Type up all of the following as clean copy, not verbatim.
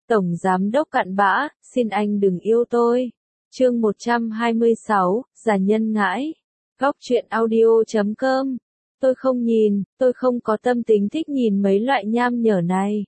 Tổng Giám đốc cặn bã, xin anh đừng yêu tôi. Chương 126, Giả nhân ngãi. Góc truyện audio.com. Tôi không có tâm tính thích nhìn mấy loại nham nhở này.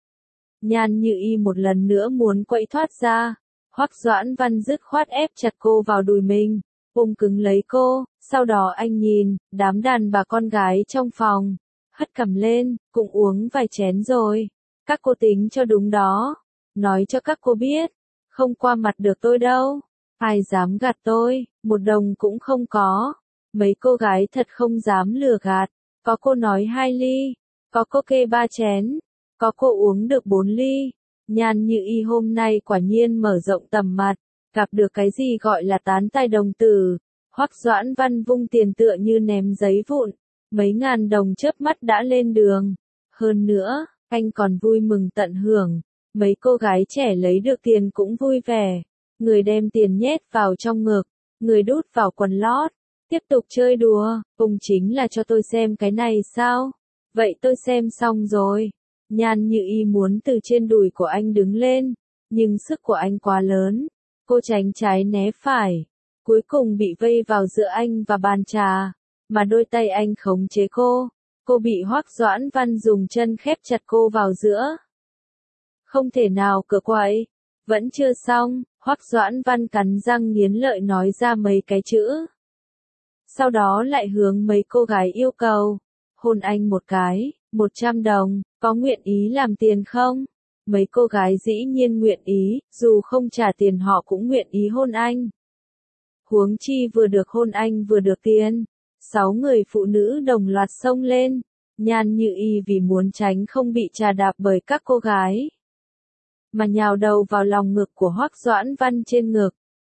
Nhan Như Y một lần nữa muốn quậy thoát ra. Hoắc Doãn Văn dứt khoát ép chặt cô vào đùi mình, ôm cứng lấy cô, sau đó anh nhìn, đám đàn bà con gái trong phòng, hất cằm lên, cũng uống vài chén rồi. Các cô tính cho đúng đó. Nói cho các cô biết, không qua mặt được tôi đâu. Ai dám gạt tôi, một đồng cũng không có. Mấy cô gái thật không dám lừa gạt. Có cô nói 2 ly, có cô kê 3 chén, có cô uống được 4 ly. Nhan Như Y hôm nay quả nhiên mở rộng tầm mặt, gặp được cái gì gọi là tán tài đồng tử. Hoắc Doãn Văn vung tiền tựa như ném giấy vụn, mấy ngàn đồng chớp mắt đã lên đường. Hơn nữa, anh còn vui mừng tận hưởng, mấy cô gái trẻ lấy được tiền cũng vui vẻ. Người đem tiền nhét vào trong ngực, người đút vào quần lót, tiếp tục chơi đùa, cùng chính là cho tôi xem cái này sao? Vậy tôi xem xong rồi. Nhan Như Y muốn từ trên đùi của anh đứng lên, nhưng sức của anh quá lớn. Cô tránh trái né phải, cuối cùng bị vây vào giữa anh và bàn trà, mà đôi tay anh khống chế cô. Cô bị Hoắc Doãn Văn dùng chân khép chặt cô vào giữa. Không thể nào cựa quậy. Vẫn chưa xong, Hoắc Doãn Văn cắn răng nghiến lợi nói ra mấy cái chữ. Sau đó lại hướng mấy cô gái yêu cầu. Hôn anh một cái, 100 đồng, có nguyện ý làm tiền không? Mấy cô gái dĩ nhiên nguyện ý, dù không trả tiền họ cũng nguyện ý hôn anh. Huống chi vừa được hôn anh vừa được tiền. 6 người phụ nữ đồng loạt xông lên. Nhan Như Y vì muốn tránh không bị trà đạp bởi các cô gái, mà nhào đầu vào lòng ngực của Hoắc Doãn Văn trên ngực.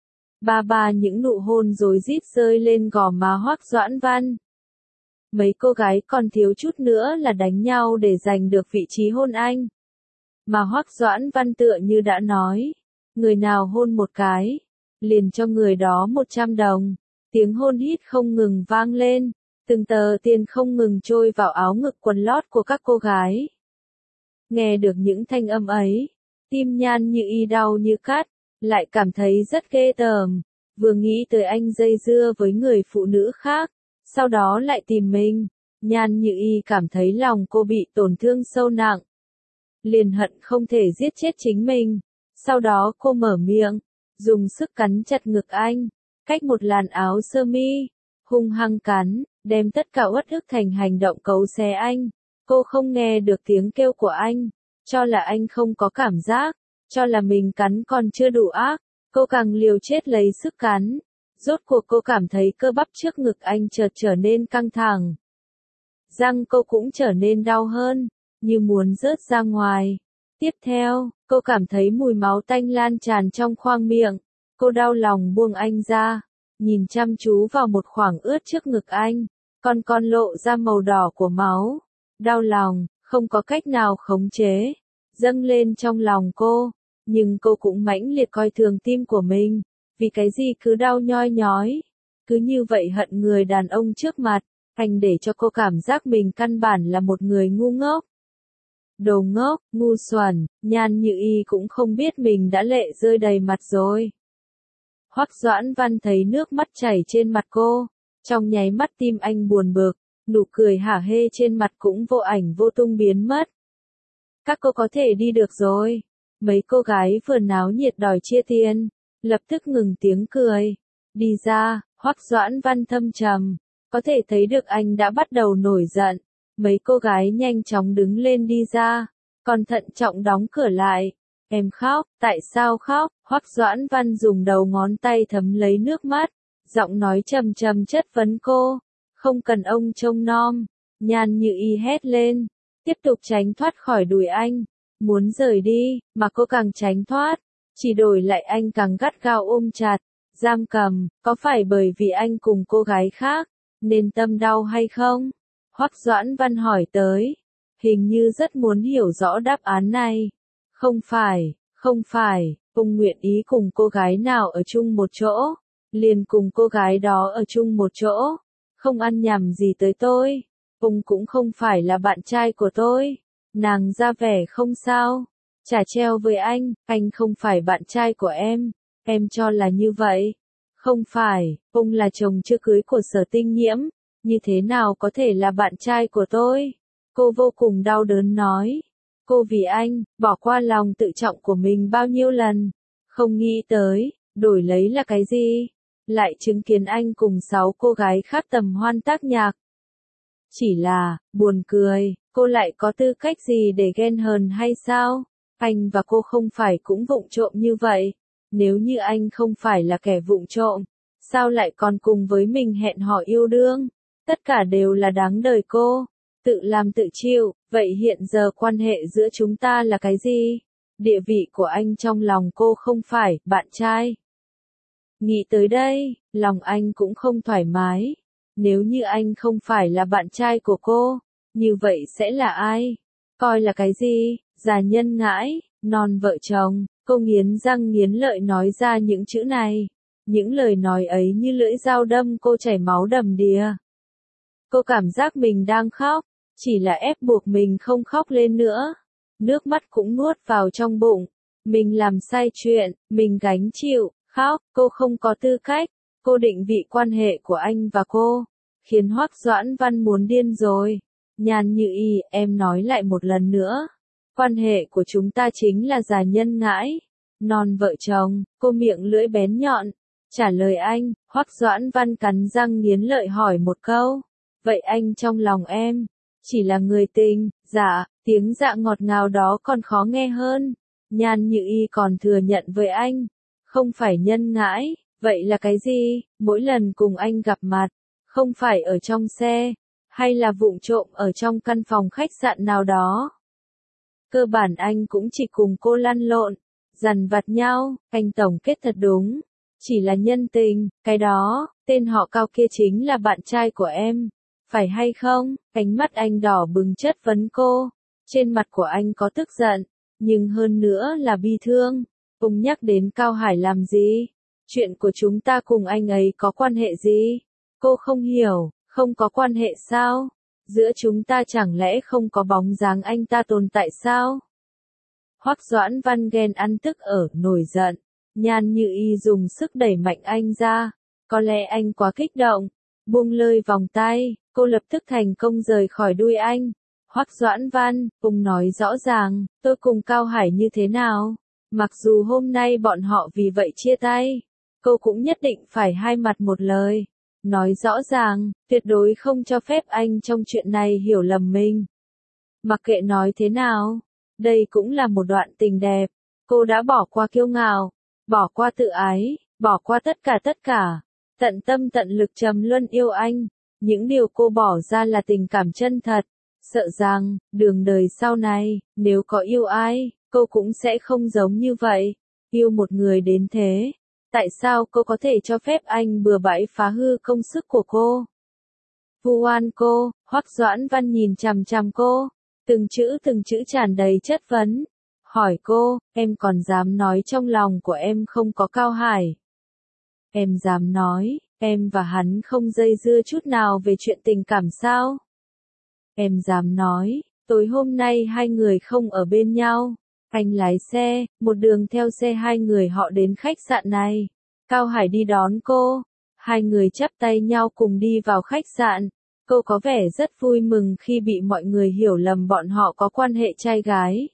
Ba những nụ hôn rối rít rơi lên gò má Hoắc Doãn Văn. Mấy cô gái còn thiếu chút nữa là đánh nhau để giành được vị trí hôn anh. Mà Hoắc Doãn Văn tựa như đã nói, người nào hôn một cái, liền cho người đó 100 đồng. Tiếng hôn hít không ngừng vang lên, từng tờ tiền không ngừng trôi vào áo ngực quần lót của các cô gái. Nghe được những thanh âm ấy, tim Nhan Như Y đau như cắt, lại cảm thấy rất ghê tởm. Vừa nghĩ tới anh dây dưa với người phụ nữ khác, sau đó lại tìm mình, Nhan Như Y cảm thấy lòng cô bị tổn thương sâu nặng. Liền hận không thể giết chết chính mình. Sau đó cô mở miệng, dùng sức cắn chặt ngực anh, cách một làn áo sơ mi, hung hăng cắn, đem tất cả uất ức thành hành động cấu xé anh. Cô không nghe được tiếng kêu của anh, cho là anh không có cảm giác, cho là mình cắn còn chưa đủ ác, cô càng liều chết lấy sức cắn. Rốt cuộc cô cảm thấy cơ bắp trước ngực anh chợt trở nên căng thẳng. Răng cô cũng trở nên đau hơn, như muốn rớt ra ngoài. Tiếp theo, cô cảm thấy mùi máu tanh lan tràn trong khoang miệng. Cô đau lòng buông anh ra, nhìn chăm chú vào một khoảng ướt trước ngực anh, con lộ ra màu đỏ của máu. Đau lòng, không có cách nào khống chế, dâng lên trong lòng cô, nhưng cô cũng mãnh liệt coi thường tim của mình, vì cái gì cứ đau nhoi nhói, cứ như vậy hận người đàn ông trước mặt, anh để cho cô cảm giác mình căn bản là một người ngu ngốc. Đồ ngốc, ngu xuẩn, Nhan Như Y cũng không biết mình đã lệ rơi đầy mặt rồi. Hoắc Doãn Văn thấy nước mắt chảy trên mặt cô, trong nháy mắt tim anh buồn bực, nụ cười hả hê trên mặt cũng vô ảnh vô tung biến mất. Các cô có thể đi được rồi. Mấy cô gái vừa náo nhiệt đòi chia tiền, lập tức ngừng tiếng cười. Đi ra, Hoắc Doãn Văn thâm trầm, có thể thấy được anh đã bắt đầu nổi giận. Mấy cô gái nhanh chóng đứng lên đi ra, còn thận trọng đóng cửa lại. Em khóc, tại sao khóc? Hoắc Doãn Văn dùng đầu ngón tay thấm lấy nước mắt, giọng nói trầm trầm chất vấn cô. Không cần ông trông nom. Nhan Như Y hét lên, tiếp tục tránh thoát khỏi đùi anh. Muốn rời đi, mà cô càng tránh thoát, chỉ đổi lại anh càng gắt gao ôm chặt, giam cầm. Có phải bởi vì anh cùng cô gái khác, nên tâm đau hay không? Hoắc Doãn Văn hỏi tới, hình như rất muốn hiểu rõ đáp án này. Không phải, ông nguyện ý cùng cô gái nào ở chung một chỗ, liền cùng cô gái đó ở chung một chỗ, không ăn nhầm gì tới tôi. Ông cũng không phải là bạn trai của tôi. Nàng ra vẻ không sao. Chả treo với anh không phải bạn trai của em cho là như vậy. Không phải, ông là chồng chưa cưới của Sở Tinh Nhiễm, như thế nào có thể là bạn trai của tôi? Cô vô cùng đau đớn nói. Cô vì anh, bỏ qua lòng tự trọng của mình bao nhiêu lần, không nghĩ tới, đổi lấy là cái gì? Lại chứng kiến anh cùng 6 cô gái khác tầm hoan tác nhạc. Chỉ là, buồn cười, cô lại có tư cách gì để ghen hờn hay sao? Anh và cô không phải cũng vụng trộm như vậy. Nếu như anh không phải là kẻ vụng trộm, sao lại còn cùng với mình hẹn hò yêu đương? Tất cả đều là đáng đời cô. Tự làm tự chịu, vậy hiện giờ quan hệ giữa chúng ta là cái gì? Địa vị của anh trong lòng cô không phải bạn trai. Nghĩ tới đây, lòng anh cũng không thoải mái. Nếu như anh không phải là bạn trai của cô, như vậy sẽ là ai? Coi là cái gì? Già nhân ngãi, non vợ chồng. Cô nghiến răng nghiến lợi nói ra những chữ này. Những lời nói ấy như lưỡi dao đâm cô chảy máu đầm đìa. Cô cảm giác mình đang khóc, chỉ là ép buộc mình không khóc lên nữa. Nước mắt cũng nuốt vào trong bụng. Mình làm sai chuyện, mình gánh chịu, khóc, cô không có tư cách. Cô định vị quan hệ của anh và cô, khiến Hoắc Doãn Văn muốn điên rồi. Nhan Như Y, em nói lại một lần nữa. Quan hệ của chúng ta chính là già nhân ngãi, non vợ chồng. Cô miệng lưỡi bén nhọn, trả lời anh. Hoắc Doãn Văn cắn răng nghiến lợi hỏi một câu. Vậy anh trong lòng em, chỉ là người tình? Dạ, tiếng dạ ngọt ngào đó còn khó nghe hơn. Nhan Như Y còn thừa nhận với anh, không phải nhân ngãi, vậy là cái gì? Mỗi lần cùng anh gặp mặt, không phải ở trong xe, hay là vụng trộm ở trong căn phòng khách sạn nào đó. Cơ bản anh cũng chỉ cùng cô lăn lộn, dằn vặt nhau. Anh tổng kết thật đúng, chỉ là nhân tình, cái đó, tên họ Cao kia chính là bạn trai của em, phải hay không? Ánh mắt anh đỏ bừng chất vấn cô, trên mặt của anh có tức giận, nhưng hơn nữa là bi thương. Ông nhắc đến Cao Hải làm gì? Chuyện của chúng ta cùng anh ấy có quan hệ gì? Cô không hiểu, không có quan hệ sao? Giữa chúng ta chẳng lẽ không có bóng dáng anh ta tồn tại sao? Hoắc Doãn Văn ghen ăn tức ở, nổi giận. Nhan Như Y dùng sức đẩy mạnh anh ra. Có lẽ anh quá kích động. Buông lơi vòng tay, cô lập tức thành công rời khỏi đuôi anh. Hoắc Doãn Văn, ông nói rõ ràng, tôi cùng Cao Hải như thế nào? Mặc dù hôm nay bọn họ vì vậy chia tay, cô cũng nhất định phải hai mặt một lời. Nói rõ ràng, tuyệt đối không cho phép anh trong chuyện này hiểu lầm mình. Mặc kệ nói thế nào, đây cũng là một đoạn tình đẹp. Cô đã bỏ qua kiêu ngạo, bỏ qua tự ái, bỏ qua tất cả. Tận tâm tận lực trầm luân yêu anh. Những điều cô bỏ ra là tình cảm chân thật. Sợ rằng, đường đời sau này, nếu có yêu ai, cô cũng sẽ không giống như vậy. Yêu một người đến thế. Tại sao cô có thể cho phép anh bừa bãi phá hư công sức của cô? Vu oan cô. Hoắc Doãn Văn nhìn chằm chằm cô, từng chữ tràn đầy chất vấn. Hỏi cô, em còn dám nói trong lòng của em không có Cao Hải? Em dám nói, em và hắn không dây dưa chút nào về chuyện tình cảm sao? Em dám nói, tối hôm nay hai người không ở bên nhau. Anh lái xe, một đường theo xe hai người họ đến khách sạn này. Cao Hải đi đón cô. Hai người chắp tay nhau cùng đi vào khách sạn. Cô có vẻ rất vui mừng khi bị mọi người hiểu lầm bọn họ có quan hệ trai gái.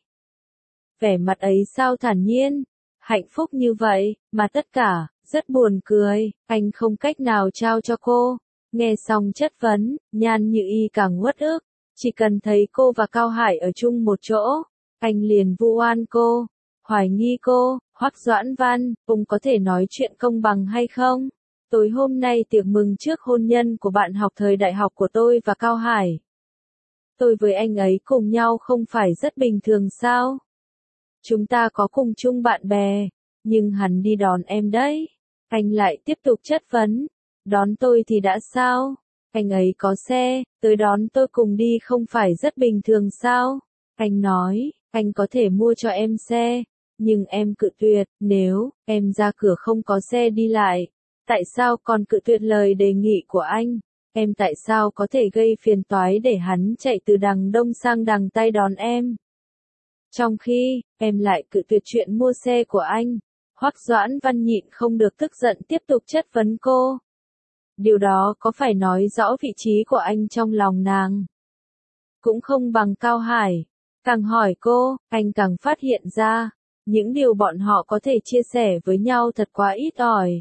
Vẻ mặt ấy sao thản nhiên, hạnh phúc như vậy, mà tất cả, rất buồn cười, anh không cách nào trao cho cô. Nghe xong chất vấn, Nhan Như Y càng uất ức, chỉ cần thấy cô và Cao Hải ở chung một chỗ, anh liền vu oan cô, hoài nghi cô. Hoắc Doãn Văn, ông có thể nói chuyện công bằng hay không? Tối hôm nay tiệc mừng trước hôn nhân của bạn học thời đại học của tôi và Cao Hải. Tôi với anh ấy cùng nhau không phải rất bình thường sao? Chúng ta có cùng chung bạn bè, nhưng hắn đi đón em đấy. Anh lại tiếp tục chất vấn. Đón tôi thì đã sao? Anh ấy có xe, tới đón tôi cùng đi không phải rất bình thường sao? Anh nói, anh có thể mua cho em xe, nhưng em cự tuyệt. Nếu em ra cửa không có xe đi lại, tại sao còn cự tuyệt lời đề nghị của anh? Em tại sao có thể gây phiền toái để hắn chạy từ đằng Đông sang đằng Tây đón em? Trong khi, em lại cự tuyệt chuyện mua xe của anh. Hoắc Doãn Văn nhịn không được tức giận tiếp tục chất vấn cô. Điều đó có phải nói rõ vị trí của anh trong lòng nàng? Cũng không bằng Cao Hải. Càng hỏi cô, anh càng phát hiện ra, những điều bọn họ có thể chia sẻ với nhau thật quá ít ỏi.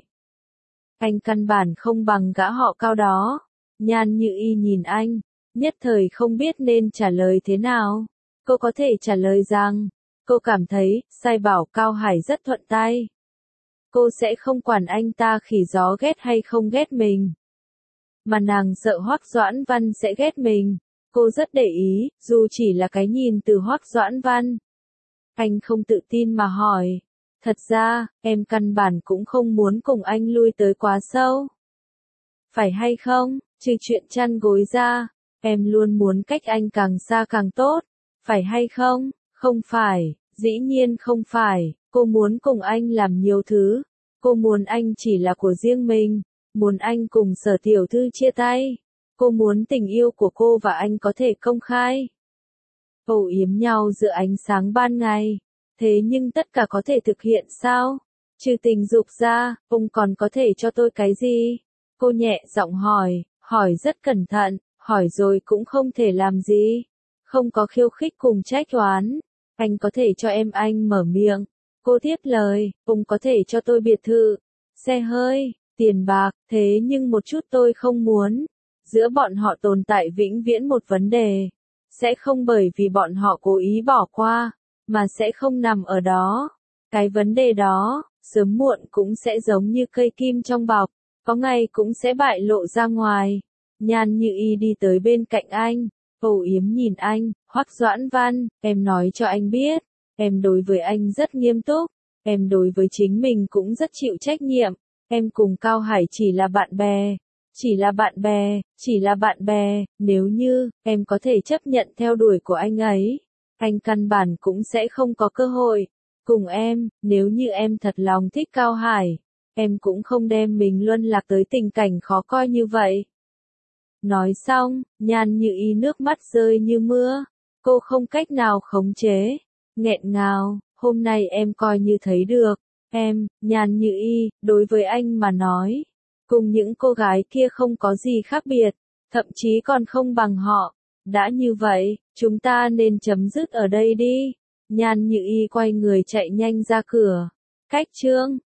Anh căn bản không bằng gã họ Cao đó. Nhan Như Y nhìn anh, nhất thời không biết nên trả lời thế nào. Cô có thể trả lời rằng, cô cảm thấy, sai bảo Cao Hải rất thuận tay. Cô sẽ không quản anh ta khỉ gió ghét hay không ghét mình. Mà nàng sợ Hoắc Doãn Văn sẽ ghét mình. Cô rất để ý, dù chỉ là cái nhìn từ Hoắc Doãn Văn. Anh không tự tin mà hỏi. Thật ra, em căn bản cũng không muốn cùng anh lui tới quá sâu. Phải hay không, trừ chuyện chăn gối ra, em luôn muốn cách anh càng xa càng tốt. Phải hay không? Không phải, dĩ nhiên không phải. Cô muốn cùng anh làm nhiều thứ. Cô muốn anh chỉ là của riêng mình. Muốn anh cùng Sở tiểu thư chia tay. Cô muốn tình yêu của cô và anh có thể công khai. Âu yếm nhau giữa ánh sáng ban ngày. Thế nhưng tất cả có thể thực hiện sao? Trừ tình dục ra, ông còn có thể cho tôi cái gì? Cô nhẹ giọng hỏi rất cẩn thận, hỏi rồi cũng không thể làm gì. Không có khiêu khích cùng trách oán. Anh có thể cho em anh mở miệng. Cô tiếp lời, ông có thể cho tôi biệt thự, xe hơi, tiền bạc, thế nhưng một chút tôi không muốn. Giữa bọn họ tồn tại vĩnh viễn một vấn đề. Sẽ không bởi vì bọn họ cố ý bỏ qua, mà sẽ không nằm ở đó. Cái vấn đề đó, sớm muộn cũng sẽ giống như cây kim trong bọc, có ngày cũng sẽ bại lộ ra ngoài. Nhan Như Y đi tới bên cạnh anh, âu yếm nhìn anh, Hoắc Doãn Văn, em nói cho anh biết, em đối với anh rất nghiêm túc, em đối với chính mình cũng rất chịu trách nhiệm, em cùng Cao Hải chỉ là bạn bè. Chỉ là bạn bè, nếu như, em có thể chấp nhận theo đuổi của anh ấy, anh căn bản cũng sẽ không có cơ hội. Cùng em, nếu như em thật lòng thích Cao Hải, em cũng không đem mình luân lạc tới tình cảnh khó coi như vậy. Nói xong, Nhan Như Y nước mắt rơi như mưa, cô không cách nào khống chế, nghẹn ngào, hôm nay em coi như thấy được, em, Nhan Như Y, đối với anh mà nói. Cùng những cô gái kia không có gì khác biệt, thậm chí còn không bằng họ. Đã như vậy, chúng ta nên chấm dứt ở đây đi. Nhan Như Y quay người chạy nhanh ra cửa. Cách chương